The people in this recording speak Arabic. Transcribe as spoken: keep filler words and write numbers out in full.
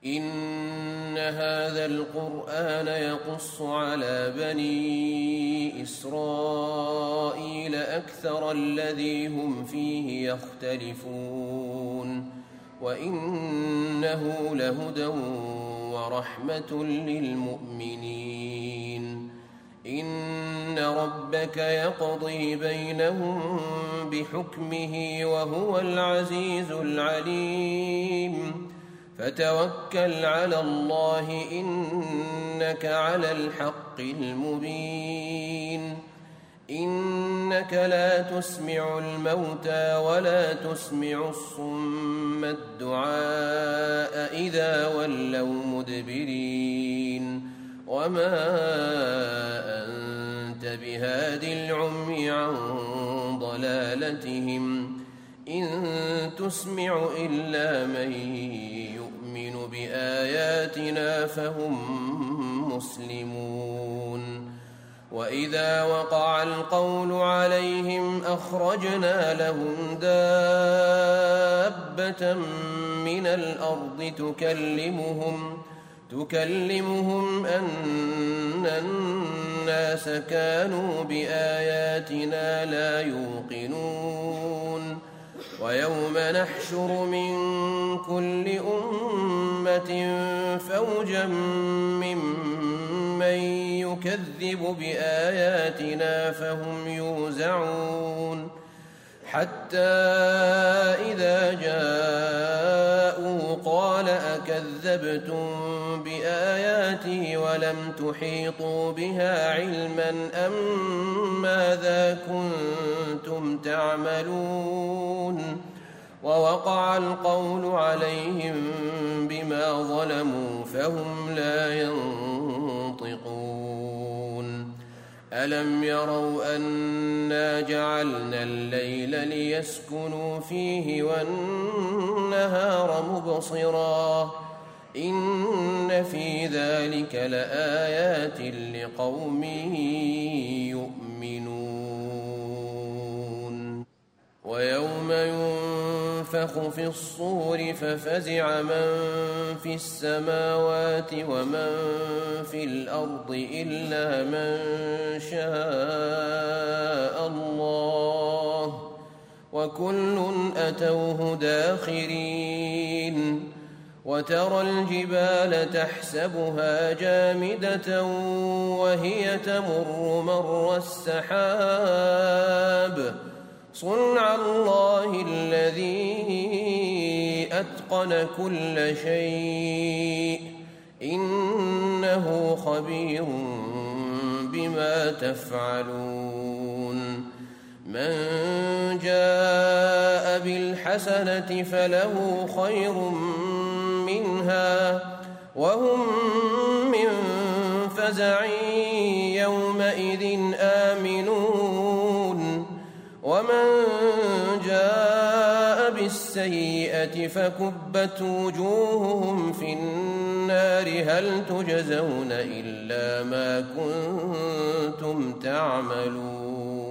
إن هذا القرآن يقص على بني إسرائيل أكثر الذي هم فيه يختلفون وإنه لهدى ورحمة للمؤمنين. إن ربك يقضي بينهم بحكمه وهو العزيز العليم. فتوكل على الله إنك على الحق المبين. إنك لا تسمع الموتى ولا تسمع الصم الدعاء إذا ولوا مدبرين وما أنت بهاد العمي عن ضلالتهم إن تسمع إلا من يؤمن بآياتنا فهم مسلمون. وإذا وقع القول عليهم أخرجنا لهم دابة من الأرض تكلمهم تكلمهم أن الناس كانوا بآياتنا لا يوقنون. ويوم نحشر من كل أمة فوجا ممن يكذب بآياتنا فهم يوزعون حتى إذا جاءوا قال أكذبتم بآياتي ولم تحيطوا بها علما أم ماذا كنتم تعملون. ووقع القول عليهم بما ظلموا فهم لا ينطقون. ألم يروا أنا جعلنا الليل ليسكنوا فيه والنهار مبصرا إن في ذلك لآيات لقوم يؤمنون. ويوم ينفخ في الصور ففزع من في السماوات ومن في الأرض إلا من شاء الله وكل أتوه داخرين. وترى الجبال تحسبها جامدة وهي تمر مر السحاب صنع الله الذي أتقن كل شيء إنه خبير بما تفعلون. من جاء بالحسنة فله خير منها وهم من فزع يومئذ آمنون. ومن جاء بالسيئة فكبت وجوههم في النار هل تجزون إلا ما كنتم تعملون.